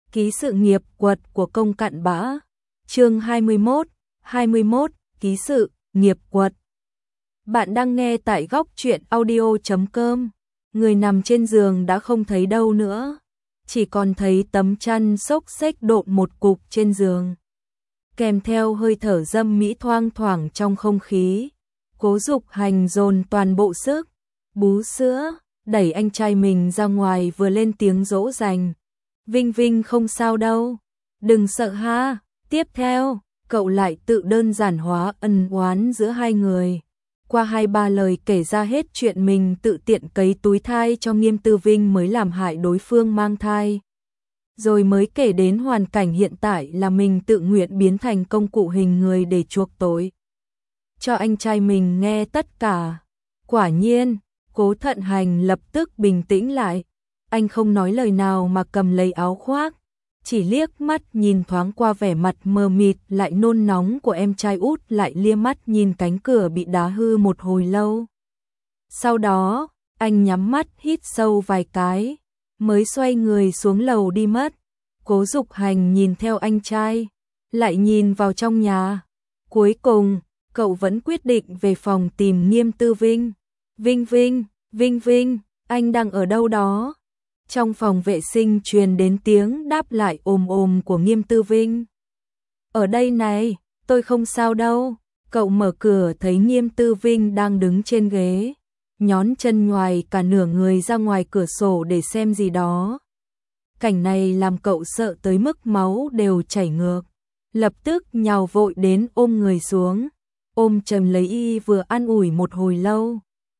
Ký sự nghiệp quật của công cặn bã. Chương 21, ký sự nghiệp quật. Bạn đang nghe tại góc truyện audio.com. Người nằm trên giường đã không thấy đâu nữa, chỉ còn thấy tấm chăn xốc xếch độn một cục trên giường, kèm theo hơi thở dâm mỹ thoang thoảng trong không khí. Cố Dục Hành dồn toàn bộ sức, bú sữa, đẩy anh trai mình ra ngoài vừa lên tiếng dỗ dành. Vinh Vinh không sao đâu, đừng sợ ha. Tiếp theo, cậu lại tự đơn giản hóa ân oán giữa hai người. Qua 2-3 lời kể ra hết chuyện mình tự tiện cấy túi thai cho Nghiêm Tư Vinh mới làm hại đối phương mang thai. Rồi mới kể đến hoàn cảnh hiện tại là mình tự nguyện biến thành công cụ hình người để chuộc tội. Cho anh trai mình nghe tất cả. Quả nhiên, Cố Thận Hành lập tức bình tĩnh lại. Anh không nói lời nào mà cầm lấy áo khoác, chỉ liếc mắt nhìn thoáng qua vẻ mặt mờ mịt lại nôn nóng của em trai út, lại lia mắt nhìn cánh cửa bị đá hư một hồi lâu. Sau đó, anh nhắm mắt hít sâu vài cái, mới xoay người xuống lầu đi mất. Cố Dục Hành nhìn theo anh trai, lại nhìn vào trong nhà. Cuối cùng, cậu vẫn quyết định về phòng tìm Nghiêm Tư Vinh. Vinh Vinh, anh đang ở đâu đó? Trong phòng vệ sinh truyền đến tiếng đáp lại ồm ồm của Nghiêm Tư Vinh. Ở đây này, tôi không sao đâu. Cậu mở cửa thấy Nghiêm Tư Vinh đang đứng trên ghế, nhón chân nhoài cả nửa người ra ngoài cửa sổ để xem gì đó. Cảnh này làm cậu sợ tới mức máu đều chảy ngược, lập tức nhào vội đến ôm người xuống, ôm chầm lấy y vừa an ủi một hồi lâu.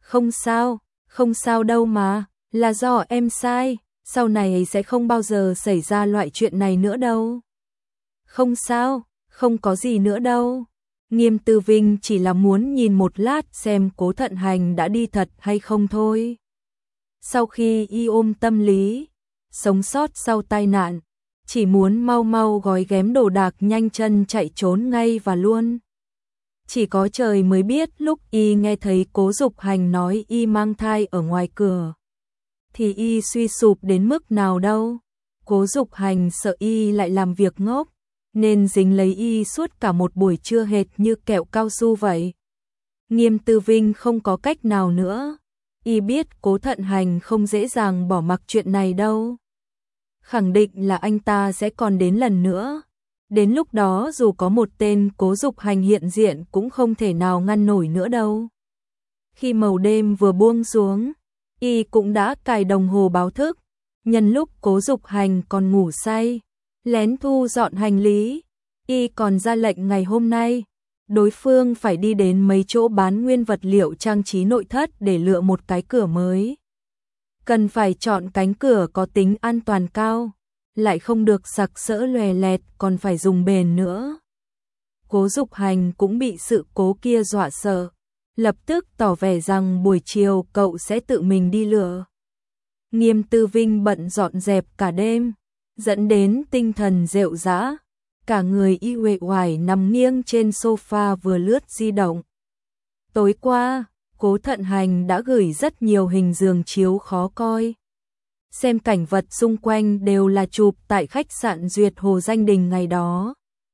Không sao đâu mà, là do em sai, sau này sẽ không bao giờ xảy ra loại chuyện này nữa đâu. Không sao, không có gì nữa đâu. Nghiêm Tư Vinh chỉ là muốn nhìn một lát xem Cố Thận Hành đã đi thật hay không thôi. Sau khi y ôm tâm lý, sống sót sau tai nạn, chỉ muốn mau mau gói ghém đồ đạc nhanh chân chạy trốn ngay và luôn. Chỉ có trời mới biết lúc y nghe thấy Cố Dục Hành nói y mang thai ở ngoài cửa, thì y suy sụp đến mức nào đâu. Cố Dục Hành sợ y lại làm việc ngốc, nên dính lấy y suốt cả một buổi trưa hệt như kẹo cao su vậy. Nghiêm Tư Vinh không có cách nào nữa, y biết Cố Thận Hành không dễ dàng bỏ mặc chuyện này đâu. Khẳng định là anh ta sẽ còn đến lần nữa. Đến lúc đó dù có một tên Cố Dục Hành hiện diện cũng không thể nào ngăn nổi nữa đâu. Khi màu đêm vừa buông xuống, y cũng đã cài đồng hồ báo thức, nhân lúc Cố Dục Hành còn ngủ say, lén thu dọn hành lý. Y còn ra lệnh ngày hôm nay, đối phương phải đi đến mấy chỗ bán nguyên vật liệu trang trí nội thất để lựa một cái cửa mới. Cần phải chọn cánh cửa có tính an toàn cao, lại không được sặc sỡ lòe lẹt, còn phải dùng bền nữa. Cố Dục Hành cũng bị sự cố kia dọa sợ, lập tức tỏ vẻ rằng buổi chiều cậu sẽ tự mình đi lựa. Nghiêm Tư Vinh bận dọn dẹp cả đêm, dẫn đến tinh thần rệu rã, cả người y uể oải nằm nghiêng trên sofa vừa lướt di động. Tối qua, Cố Thận Hành đã gửi rất nhiều hình giường chiếu khó coi. Xem cảnh vật xung quanh đều là chụp tại khách sạn Duyệt Hồ Danh Đình ngày đó.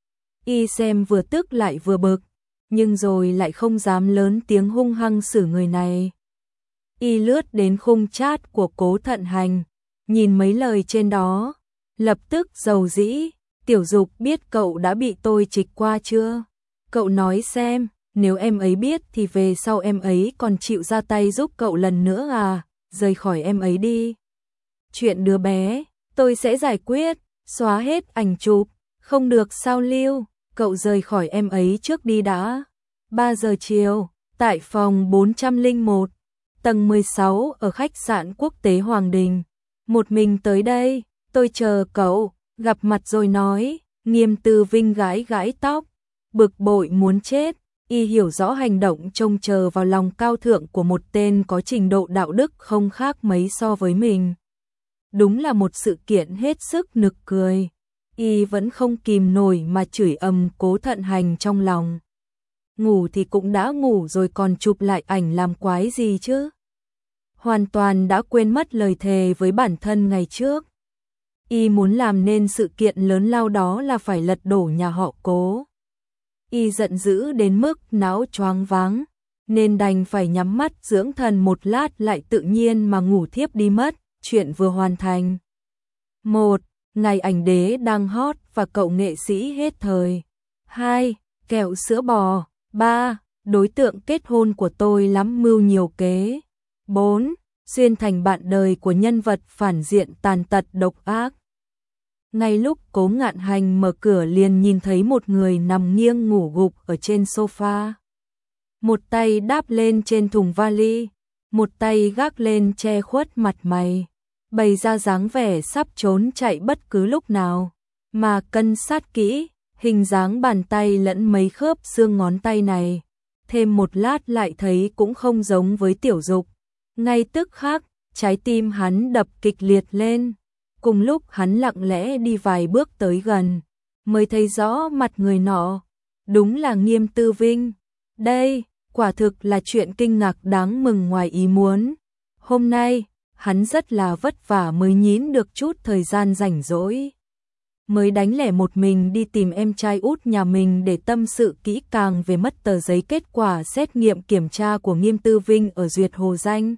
Y xem vừa tức lại vừa bực, nhưng rồi lại không dám lớn tiếng hung hăng xử người này. Y lướt đến khung chat của Cố Thận Hành, nhìn mấy lời trên đó, lập tức dầu dĩ. Tiểu Dục biết cậu đã bị tôi trịch qua chưa? Cậu nói xem, nếu em ấy biết thì về sau em ấy còn chịu ra tay giúp cậu lần nữa à? Rời khỏi em ấy đi. Chuyện đứa bé, tôi sẽ giải quyết, xóa hết ảnh chụp, không được sao lưu, cậu rời khỏi em ấy trước đi đã. 3 giờ chiều, tại phòng 401, tầng 16 ở khách sạn quốc tế Hoàng Đình. Một mình tới đây, tôi chờ cậu, gặp mặt rồi nói. Nghiêm Tư Vinh gãi gãi tóc, bực bội muốn chết. Y hiểu rõ hành động trông chờ vào lòng cao thượng của một tên có trình độ đạo đức không khác mấy so với mình. Đúng là một sự kiện hết sức nực cười. Y vẫn không kìm nổi mà chửi ầm Cố Thận Hành trong lòng. Ngủ thì cũng đã ngủ rồi, còn chụp lại ảnh làm quái gì chứ? Hoàn toàn đã quên mất lời thề với bản thân ngày trước. Y muốn làm nên sự kiện lớn lao đó là phải lật đổ nhà họ Cố. Y giận dữ đến mức não choáng váng, nên đành phải nhắm mắt dưỡng thần một lát lại tự nhiên mà ngủ thiếp đi mất. Chuyện vừa hoàn thành. 1. Ngày ảnh đế đang hot và cậu nghệ sĩ hết thời. 2. Kẹo sữa bò. 3. Đối tượng kết hôn của tôi lắm mưu nhiều kế. 4. Xuyên thành bạn đời của nhân vật phản diện tàn tật độc ác. Ngay lúc Cố Ngạn Hành mở cửa liền nhìn thấy một người nằm nghiêng ngủ gục ở trên sofa. Một tay đáp lên trên thùng vali, một tay gác lên che khuất mặt mày, bày ra dáng vẻ sắp trốn chạy bất cứ lúc nào. Mà cân sát kỹ, hình dáng bàn tay lẫn mấy khớp xương ngón tay này, thêm một lát lại thấy cũng không giống với Tiểu Dục. Ngay tức khắc, trái tim hắn đập kịch liệt lên. Cùng lúc hắn lặng lẽ đi vài bước tới gần, mới thấy rõ mặt người nọ. Đúng là Nghiêm Tư Vinh. Đây, quả thực là chuyện kinh ngạc đáng mừng ngoài ý muốn. Hôm nay, hắn rất là vất vả mới nhín được chút thời gian rảnh rỗi. Mới đánh lẻ một mình đi tìm em trai út nhà mình để tâm sự kỹ càng về mất tờ giấy kết quả xét nghiệm kiểm tra của Nghiêm Tư Vinh ở Duyệt Hồ Danh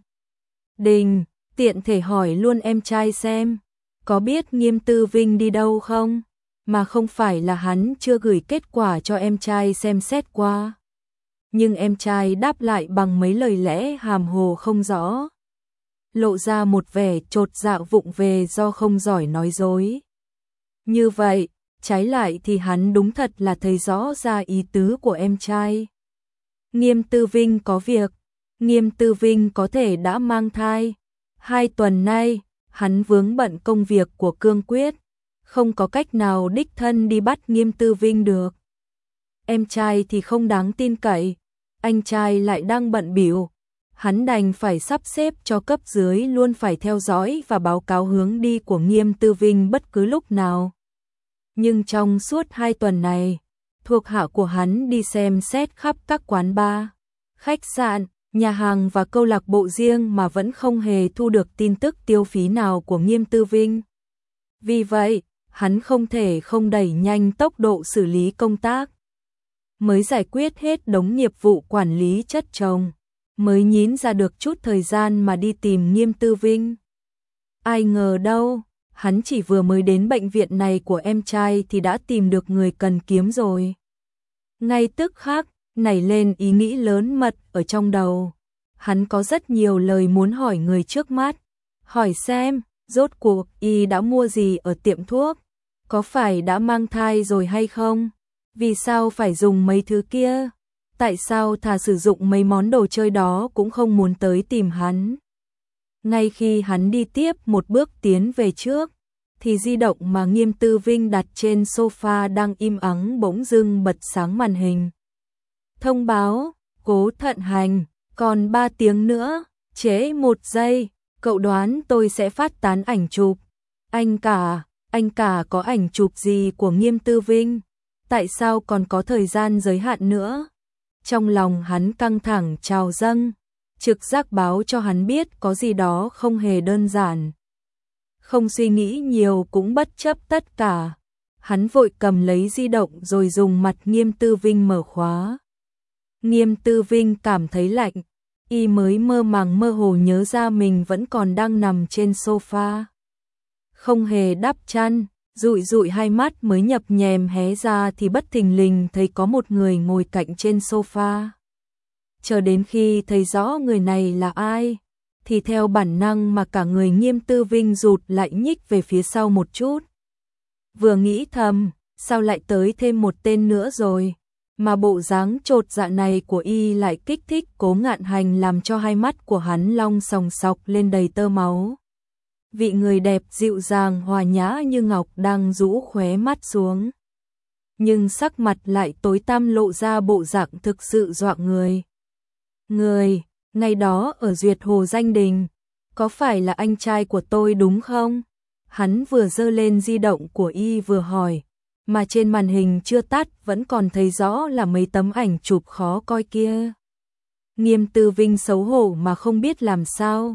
Đình, tiện thể hỏi luôn em trai xem có biết Nghiêm Tư Vinh đi đâu không, mà không phải là hắn chưa gửi kết quả cho em trai xem xét qua. Nhưng em trai đáp lại bằng mấy lời lẽ hàm hồ không rõ, lộ ra một vẻ chột dạ vụng về do không giỏi nói dối. Như vậy, trái lại thì hắn đúng thật là thấy rõ ra ý tứ của em trai. Nghiêm Tư Vinh có việc, Nghiêm Tư Vinh có thể đã mang thai. 2 tuần nay, hắn vướng bận công việc của Cương Quyết, không có cách nào đích thân đi bắt Nghiêm Tư Vinh được. Em trai thì không đáng tin cậy, anh trai lại đang bận bịu, hắn đành phải sắp xếp cho cấp dưới luôn phải theo dõi và báo cáo hướng đi của Nghiêm Tư Vinh bất cứ lúc nào. Nhưng trong suốt 2 tuần này, thuộc hạ của hắn đi xem xét khắp các quán bar, khách sạn, nhà hàng và câu lạc bộ riêng mà vẫn không hề thu được tin tức tiêu phí nào của Nghiêm Tư Vinh. Vì vậy, hắn không thể không đẩy nhanh tốc độ xử lý công tác. Mới giải quyết hết đống nghiệp vụ quản lý chất chồng, mới nhín ra được chút thời gian mà đi tìm Nghiêm Tư Vinh. Ai ngờ đâu, hắn chỉ vừa mới đến bệnh viện này của em trai thì đã tìm được người cần kiếm rồi. Ngay tức khắc, nảy lên ý nghĩ lớn mật ở trong đầu. Hắn có rất nhiều lời muốn hỏi người trước mắt. Hỏi xem, rốt cuộc y đã mua gì ở tiệm thuốc? Có phải đã mang thai rồi hay không? Vì sao phải dùng mấy thứ kia? Tại sao thà sử dụng mấy món đồ chơi đó cũng không muốn tới tìm hắn? Ngay khi hắn đi tiếp một bước tiến về trước, thì di động mà Nghiêm Tư Vinh đặt trên sofa đang im ắng bỗng dưng bật sáng màn hình. Thông báo, Cố Thận Hành, còn 3 tiếng nữa, trễ 1 giây, cậu đoán tôi sẽ phát tán ảnh chụp. Anh cả có ảnh chụp gì của Nghiêm Tư Vinh? Tại sao còn có thời gian giới hạn nữa? Trong lòng hắn căng thẳng trào dâng, trực giác báo cho hắn biết có gì đó không hề đơn giản. Không suy nghĩ nhiều cũng bất chấp tất cả, hắn vội cầm lấy di động rồi dùng mặt Nghiêm Tư Vinh mở khóa. Nghiêm Tư Vinh cảm thấy lạnh, y mới mơ màng mơ hồ nhớ ra mình vẫn còn đang nằm trên sofa. Không hề đắp chăn, dụi hai mắt mới nhập nhèm hé ra thì bất thình lình thấy có một người ngồi cạnh trên sofa. Chờ đến khi thấy rõ người này là ai, thì theo bản năng mà cả người Nghiêm Tư Vinh rụt lại nhích về phía sau một chút. Vừa nghĩ thầm, sao lại tới thêm một tên nữa rồi, mà bộ dáng chột dạ này của y lại kích thích Cố Ngạn Hành làm cho hai mắt của hắn long sòng sọc lên đầy tơ máu. Vị người đẹp dịu dàng hòa nhã như ngọc đang rũ khóe mắt xuống, nhưng sắc mặt lại tối tăm lộ ra bộ dạng thực sự dọa người. Ngày đó ở Duyệt Hồ Danh Đình, có phải là anh trai của tôi đúng không? Hắn vừa giơ lên di động của y vừa hỏi, mà trên màn hình chưa tắt vẫn còn thấy rõ là mấy tấm ảnh chụp khó coi kia. Nghiêm Tư Vinh xấu hổ mà không biết làm sao,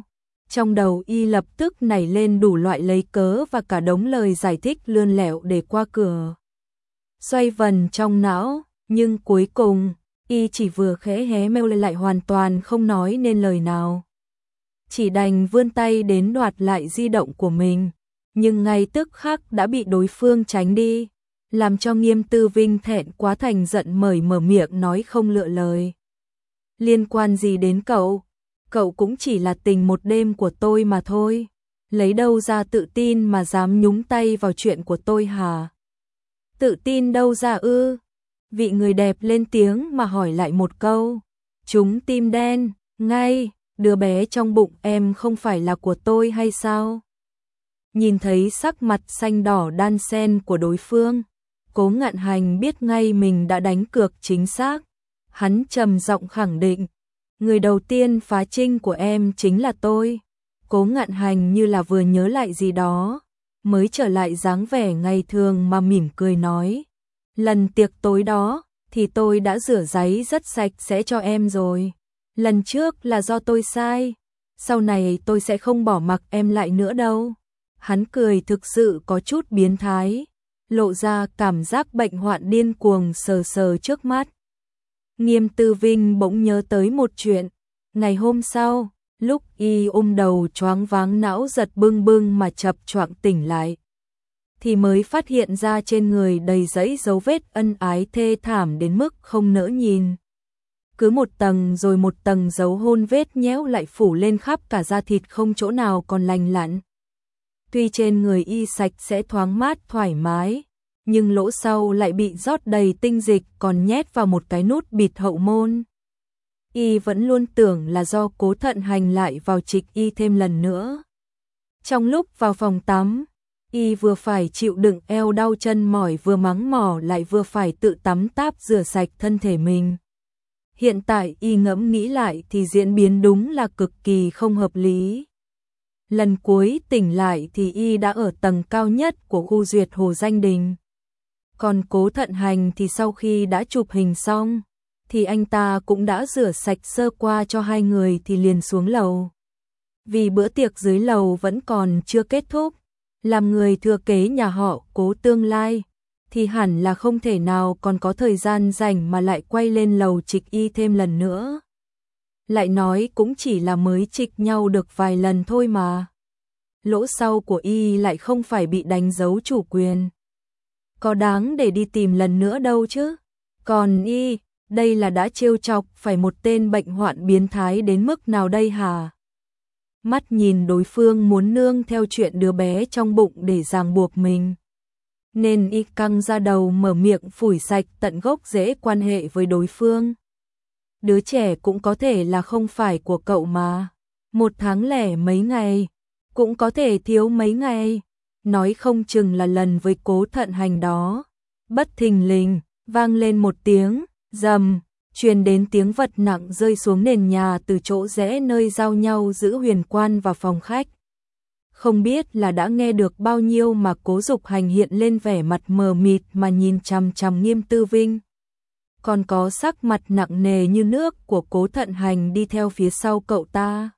Trong đầu y lập tức nảy lên đủ loại lấy cớ và cả đống lời giải thích lươn lẹo để qua cửa. Xoay vần trong não, nhưng cuối cùng, y chỉ vừa khẽ hé môi lại hoàn toàn không nói nên lời nào. Chỉ đành vươn tay đến đoạt lại di động của mình, nhưng ngay tức khắc đã bị đối phương tránh đi, làm cho Nghiêm Tư Vinh thẹn quá thành giận mở miệng nói không lựa lời. Liên quan gì đến cậu? Cậu cũng chỉ là tình một đêm của tôi mà thôi. Lấy đâu ra tự tin mà dám nhúng tay vào chuyện của tôi hả? Tự tin đâu ra ư? Vị người đẹp lên tiếng mà hỏi lại một câu. Chúng tim đen, ngay, đứa bé trong bụng em không phải là của tôi hay sao? Nhìn thấy sắc mặt xanh đỏ đan xen của đối phương, Cố Ngạn Hành biết ngay mình đã đánh cược chính xác. Hắn trầm giọng khẳng định, người đầu tiên phá trinh của em chính là tôi. Cố Ngạn Hành như là vừa nhớ lại gì đó, mới trở lại dáng vẻ ngày thường mà mỉm cười nói. Lần tiệc tối đó, thì tôi đã rửa ráy rất sạch sẽ cho em rồi. Lần trước là do tôi sai, sau này tôi sẽ không bỏ mặc em lại nữa đâu. Hắn cười thực sự có chút biến thái, lộ ra cảm giác bệnh hoạn điên cuồng sờ sờ trước mắt. Nghiêm Tư Vinh bỗng nhớ tới một chuyện. Ngày hôm sau, lúc y ôm đầu choáng váng não giật bưng bưng mà chập choạng tỉnh lại, thì mới phát hiện ra trên người đầy dẫy dấu vết ân ái thê thảm đến mức không nỡ nhìn. Cứ một tầng rồi một tầng dấu hôn vết nhẽo lại phủ lên khắp cả da thịt không chỗ nào còn lành lặn. Tuy trên người y sạch sẽ thoáng mát thoải mái, nhưng lỗ sau lại bị rót đầy tinh dịch còn nhét vào một cái nút bịt hậu môn. Y vẫn luôn tưởng là do Cố Thận Hành lại vào trịch y thêm lần nữa. Trong lúc vào phòng tắm, y vừa phải chịu đựng eo đau chân mỏi vừa mắng mỏ lại vừa phải tự tắm táp rửa sạch thân thể mình. Hiện tại y ngẫm nghĩ lại thì diễn biến đúng là cực kỳ không hợp lý. Lần cuối tỉnh lại thì y đã ở tầng cao nhất của khu duyệt Hồ Danh Đình. Còn Cố Thận Hành thì sau khi đã chụp hình xong, thì anh ta cũng đã rửa sạch sơ qua cho hai người thì liền xuống lầu. Vì bữa tiệc dưới lầu vẫn còn chưa kết thúc, làm người thừa kế nhà họ Cố tương lai, thì hẳn là không thể nào còn có thời gian rảnh mà lại quay lên lầu trịch y thêm lần nữa. Lại nói cũng chỉ là mới trịch nhau được vài lần thôi mà. Lỗ sau của y lại không phải bị đánh dấu chủ quyền. Có đáng để đi tìm lần nữa đâu chứ. Còn y, đây là đã trêu chọc phải một tên bệnh hoạn biến thái đến mức nào đây hả? Mắt nhìn đối phương muốn nương theo chuyện đứa bé trong bụng để ràng buộc mình, nên y căng ra đầu mở miệng phủi sạch tận gốc rễ quan hệ với đối phương. Đứa trẻ cũng có thể là không phải của cậu mà. 1 tháng lẻ mấy ngày, cũng có thể thiếu mấy ngày. Nói không chừng là lần với Cố Thận Hành đó. Bất thình lình, vang lên một tiếng, rầm, truyền đến tiếng vật nặng rơi xuống nền nhà từ chỗ rẽ nơi giao nhau giữa Huyền Quan và phòng khách. Không biết là đã nghe được bao nhiêu mà Cố Dục Hành hiện lên vẻ mặt mờ mịt mà nhìn chằm chằm Nghiêm Tư Vinh. Còn có sắc mặt nặng nề như nước của Cố Thận Hành đi theo phía sau cậu ta.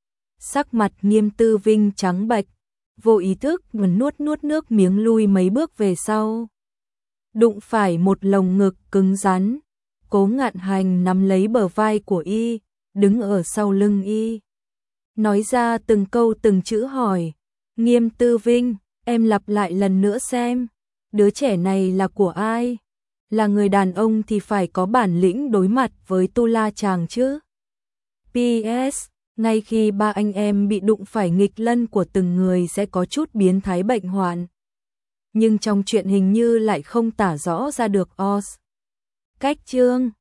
Sắc mặt Nghiêm Tư Vinh trắng bệch, vô ý thức nuốt nước miếng lui mấy bước về sau. Đụng phải một lồng ngực cứng rắn, Cố Ngạn Hành nắm lấy bờ vai của y, đứng ở sau lưng y. Nói ra từng câu từng chữ hỏi, Nghiêm Tư Vinh, em lặp lại lần nữa xem, đứa trẻ này là của ai? Là người đàn ông thì phải có bản lĩnh đối mặt với Tu La chàng chứ. PS, ngay khi ba anh em bị đụng phải nghịch lân của từng người sẽ có chút biến thái bệnh hoạn. Nhưng trong chuyện hình như lại không tả rõ ra được os. Cách chương